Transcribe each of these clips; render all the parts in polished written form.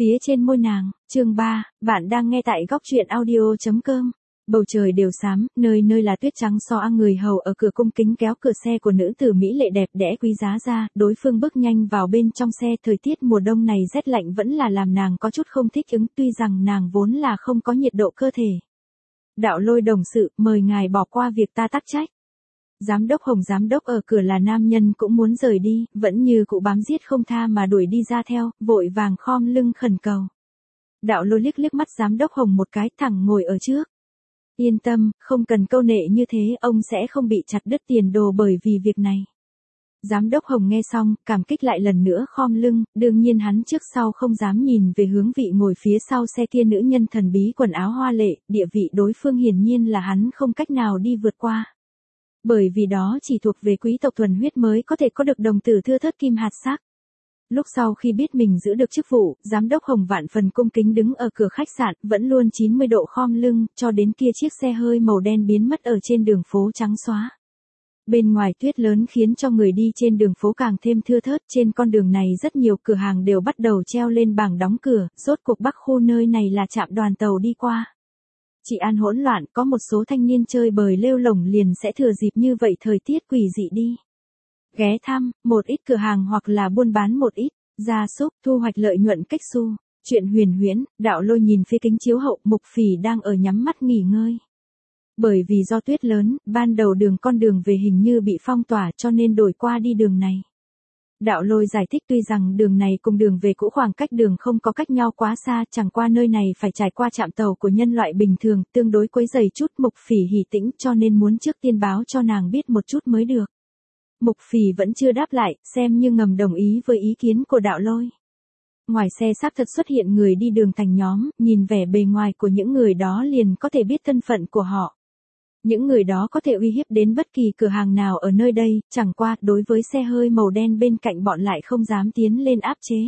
phía trên môi nàng. Chương 3, bạn đang nghe tại góc truyện audio.com. Bầu trời đều xám, nơi nơi là tuyết trắng xóa, người hầu ở cửa cung kính kéo cửa xe của nữ tử mỹ lệ đẹp đẽ quý giá ra, đối phương bước nhanh vào bên trong xe. Thời tiết mùa đông này rét lạnh vẫn là làm nàng có chút không thích ứng, tuy rằng nàng vốn là không có nhiệt độ cơ thể. Đạo Lôi đồng sự, mời ngài bỏ qua việc ta tắc trách. Giám đốc Hồng giám đốc ở cửa là nam nhân cũng muốn rời đi, vẫn như cụ bám giết không tha mà đuổi đi ra theo, vội vàng khom lưng khẩn cầu. Đạo Lôi liếc liếc mắt giám đốc Hồng một cái, thẳng ngồi ở trước. Yên tâm, không cần câu nệ như thế, ông sẽ không bị chặt đứt tiền đồ bởi vì việc này. Giám đốc Hồng nghe xong, cảm kích lại lần nữa khom lưng, đương nhiên hắn trước sau không dám nhìn về hướng vị ngồi phía sau xe kia nữ nhân thần bí quần áo hoa lệ, địa vị đối phương hiển nhiên là hắn không cách nào đi vượt qua. Bởi vì đó chỉ thuộc về quý tộc thuần huyết mới có thể có được đồng tử thưa thớt kim hạt sắc. Lúc sau khi biết mình giữ được chức vụ, giám đốc Hồng vạn phần cung kính đứng ở cửa khách sạn, vẫn luôn 90 độ khom lưng, cho đến kia chiếc xe hơi màu đen biến mất ở trên đường phố trắng xóa. Bên ngoài tuyết lớn khiến cho người đi trên đường phố càng thêm thưa thớt, trên con đường này rất nhiều cửa hàng đều bắt đầu treo lên bảng đóng cửa, rốt cuộc Bắc khu nơi này là trạm đoàn tàu đi qua. Trị an hỗn loạn, có một số thanh niên chơi bời lêu lổng liền sẽ thừa dịp như vậy thời tiết quỷ dị đi ghé thăm một ít cửa hàng hoặc là buôn bán một ít gia súc, thu hoạch lợi nhuận cách xu. Chuyện huyền huyễn. Đạo Lôi nhìn phía kính chiếu hậu, Mục Phỉ đang ở nhắm mắt nghỉ ngơi. Bởi vì do tuyết lớn, ban đầu con đường về hình như bị phong tỏa cho nên đổi qua đi đường này. Đạo Lôi giải thích tuy rằng đường này cùng đường về cũ khoảng cách đường không có cách nhau quá xa, chẳng qua nơi này phải trải qua trạm tàu của nhân loại bình thường, tương đối quấy rầy chút. Mục Phỉ hỉ tĩnh cho nên muốn trước tiên báo cho nàng biết một chút mới được. Mục Phỉ vẫn chưa đáp lại, xem như ngầm đồng ý với ý kiến của Đạo Lôi. Ngoài xe xác thật xuất hiện người đi đường thành nhóm, nhìn vẻ bề ngoài của những người đó liền có thể biết thân phận của họ. Những người đó có thể uy hiếp đến bất kỳ cửa hàng nào ở nơi đây, chẳng qua đối với xe hơi màu đen bên cạnh bọn lại không dám tiến lên áp chế.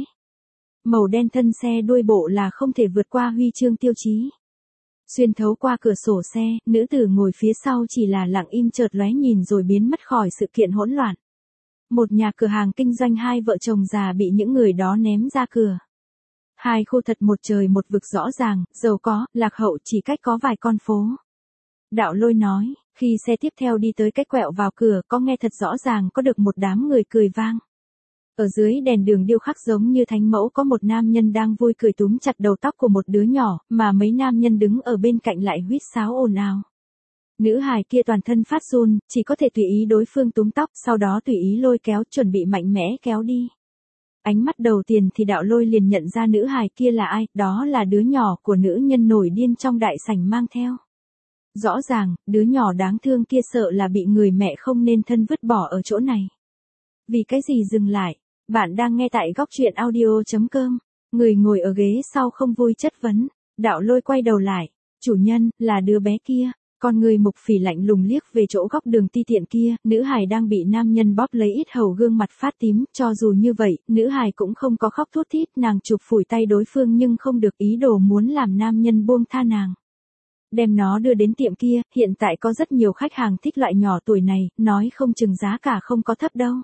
Màu đen thân xe đuôi bộ là không thể vượt qua huy chương tiêu chí. Xuyên thấu qua cửa sổ xe, nữ tử ngồi phía sau chỉ là lặng im chợt lóe nhìn rồi biến mất khỏi sự kiện hỗn loạn. Một nhà cửa hàng kinh doanh hai vợ chồng già bị những người đó ném ra cửa. Hai khu thật một trời một vực rõ ràng, giàu có, lạc hậu chỉ cách có vài con phố. Đạo Lôi nói, khi xe tiếp theo đi tới cái quẹo vào cửa có nghe thật rõ ràng có được một đám người cười vang. Ở dưới đèn đường điêu khắc giống như thánh mẫu có một nam nhân đang vui cười túm chặt đầu tóc của một đứa nhỏ, mà mấy nam nhân đứng ở bên cạnh lại huýt sáo ồn ào. Nữ hài kia toàn thân phát run, chỉ có thể tùy ý đối phương túm tóc, sau đó tùy ý lôi kéo, chuẩn bị mạnh mẽ kéo đi. Ánh mắt đầu tiên thì Đạo Lôi liền nhận ra nữ hài kia là ai, đó là đứa nhỏ của nữ nhân nổi điên trong đại sảnh mang theo. Rõ ràng, đứa nhỏ đáng thương kia sợ là bị người mẹ không nên thân vứt bỏ ở chỗ này. Vì cái gì dừng lại? Bạn đang nghe tại góc truyện audio.com. Người ngồi ở ghế sau không vui chất vấn. Đạo Lôi quay đầu lại. Chủ nhân, là đứa bé kia. Con người Mục Phỉ lạnh lùng liếc về chỗ góc đường ti tiện kia. Nữ hài đang bị nam nhân bóp lấy ít hầu, gương mặt phát tím. Cho dù như vậy, nữ hài cũng không có khóc thút thít. Nàng chụp phủi tay đối phương nhưng không được ý đồ muốn làm nam nhân buông tha nàng. Đem nó đưa đến tiệm kia, hiện tại có rất nhiều khách hàng thích loại nhỏ tuổi này, nói không chừng giá cả không có thấp đâu.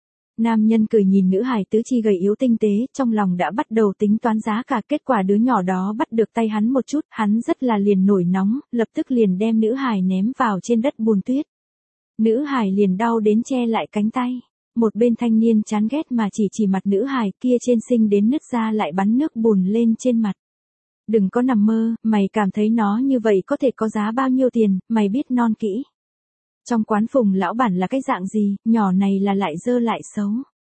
Nam nhân cười nhìn nữ hài tứ chi gầy yếu tinh tế, trong lòng đã bắt đầu tính toán giá cả. Kết quả đứa nhỏ đó bắt được tay hắn một chút, hắn rất là liền nổi nóng, lập tức liền đem nữ hài ném vào trên đất bùn tuyết. Nữ hài liền đau đến che lại cánh tay. Một bên thanh niên chán ghét mà chỉ mặt nữ hài kia trên xinh đến nứt ra lại bắn nước bùn lên trên mặt. Đừng có nằm mơ, mày cảm thấy nó như vậy có thể có giá bao nhiêu tiền, mày biết non kỹ. Trong quán Phùng lão bản là cái dạng gì, nhỏ này là lại dơ lại xấu.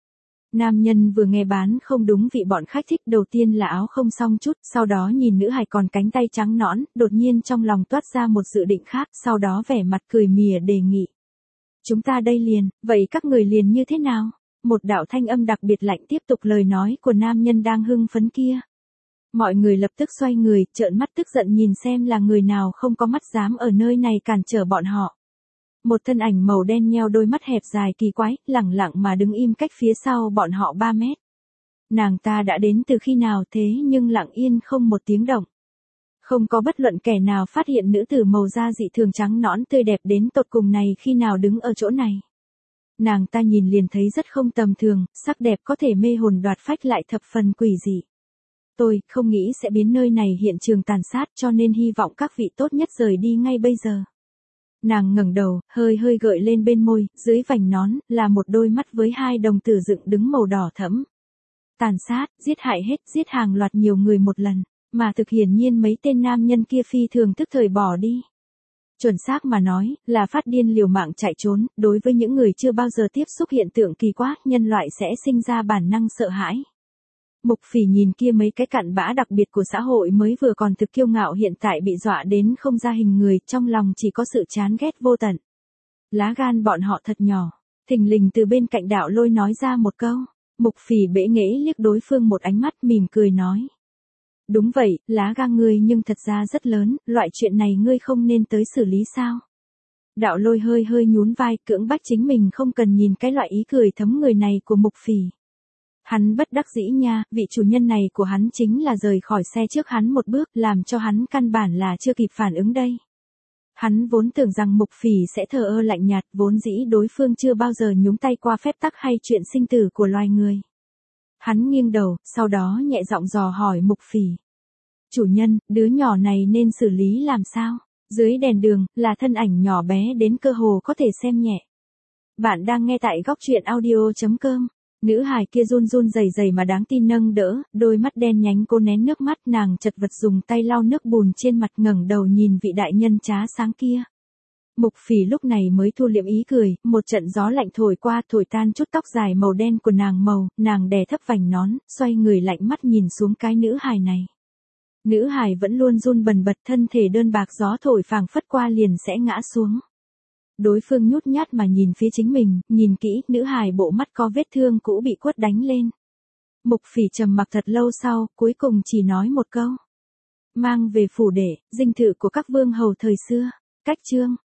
Nam nhân vừa nghe bán không đúng vị bọn khách thích, đầu tiên là áo không xong chút, sau đó nhìn nữ hài còn cánh tay trắng nõn, đột nhiên trong lòng toát ra một dự định khác, sau đó vẻ mặt cười mỉa đề nghị. Chúng ta đây liền, vậy các người liền như thế nào? Một đạo thanh âm đặc biệt lạnh tiếp tục lời nói của nam nhân đang hưng phấn kia. Mọi người lập tức xoay người, trợn mắt tức giận nhìn xem là người nào không có mắt dám ở nơi này cản trở bọn họ. Một thân ảnh màu đen nheo đôi mắt hẹp dài kỳ quái, lẳng lặng mà đứng im cách phía sau bọn họ 3 mét. Nàng ta đã đến từ khi nào thế nhưng lặng yên không một tiếng động. Không có bất luận kẻ nào phát hiện nữ tử màu da dị thường trắng nõn tươi đẹp đến tột cùng này khi nào đứng ở chỗ này. Nàng ta nhìn liền thấy rất không tầm thường, sắc đẹp có thể mê hồn đoạt phách lại thập phần quỷ dị. Tôi không nghĩ sẽ biến nơi này hiện trường tàn sát cho nên hy vọng các vị tốt nhất rời đi ngay bây giờ. Nàng ngẩng đầu, hơi hơi gợi lên bên môi, dưới vành nón, là một đôi mắt với hai đồng tử dựng đứng màu đỏ thẫm. Tàn sát, giết hại hết, giết hàng loạt nhiều người một lần, mà thực hiển nhiên mấy tên nam nhân kia phi thường tức thời bỏ đi. Chuẩn xác mà nói, là phát điên liều mạng chạy trốn, đối với những người chưa bao giờ tiếp xúc hiện tượng kỳ quái, nhân loại sẽ sinh ra bản năng sợ hãi. Mục Phỉ nhìn kia mấy cái cặn bã đặc biệt của xã hội mới vừa còn thực kiêu ngạo hiện tại bị dọa đến không ra hình người, trong lòng chỉ có sự chán ghét vô tận. Lá gan bọn họ thật nhỏ. Thình lình từ bên cạnh Đạo Lôi nói ra một câu. Mục Phỉ bẽ nghễ liếc đối phương một ánh mắt mỉm cười nói. Đúng vậy, lá gan ngươi nhưng thật ra rất lớn, loại chuyện này ngươi không nên tới xử lý sao? Đạo Lôi hơi hơi nhún vai, cưỡng bách chính mình không cần nhìn cái loại ý cười thấm người này của Mục Phỉ. Hắn bất đắc dĩ nha, vị chủ nhân này của hắn chính là rời khỏi xe trước hắn một bước, làm cho hắn căn bản là chưa kịp phản ứng đây. Hắn vốn tưởng rằng Mục Phỉ sẽ thờ ơ lạnh nhạt, vốn dĩ đối phương chưa bao giờ nhúng tay qua phép tắc hay chuyện sinh tử của loài người. Hắn nghiêng đầu, sau đó nhẹ giọng dò hỏi Mục Phỉ. Chủ nhân, đứa nhỏ này nên xử lý làm sao? Dưới đèn đường, là thân ảnh nhỏ bé đến cơ hồ có thể xem nhẹ. Bạn đang nghe tại góc truyện audio.com. Nữ hài kia run run rẩy rẩy mà đáng tin nâng đỡ, đôi mắt đen nhánh cô nén nước mắt, nàng chật vật dùng tay lau nước bùn trên mặt, ngẩng đầu nhìn vị đại nhân trá sáng kia. Mục Phỉ lúc này mới thu liệm ý cười, một trận gió lạnh thổi qua, thổi tan chút tóc dài màu đen của nàng đè thấp vành nón, xoay người lạnh mắt nhìn xuống cái nữ hài này. Nữ hài vẫn luôn run bần bật, thân thể đơn bạc, gió thổi phảng phất qua liền sẽ ngã xuống. Đối phương nhút nhát mà nhìn phía chính mình, nhìn kỹ, nữ hài bộ mắt có vết thương cũ bị quất đánh lên. Mục Phỉ trầm mặc thật lâu sau, cuối cùng chỉ nói một câu. Mang về phủ để, dinh thự của các vương hầu thời xưa. Cách chương.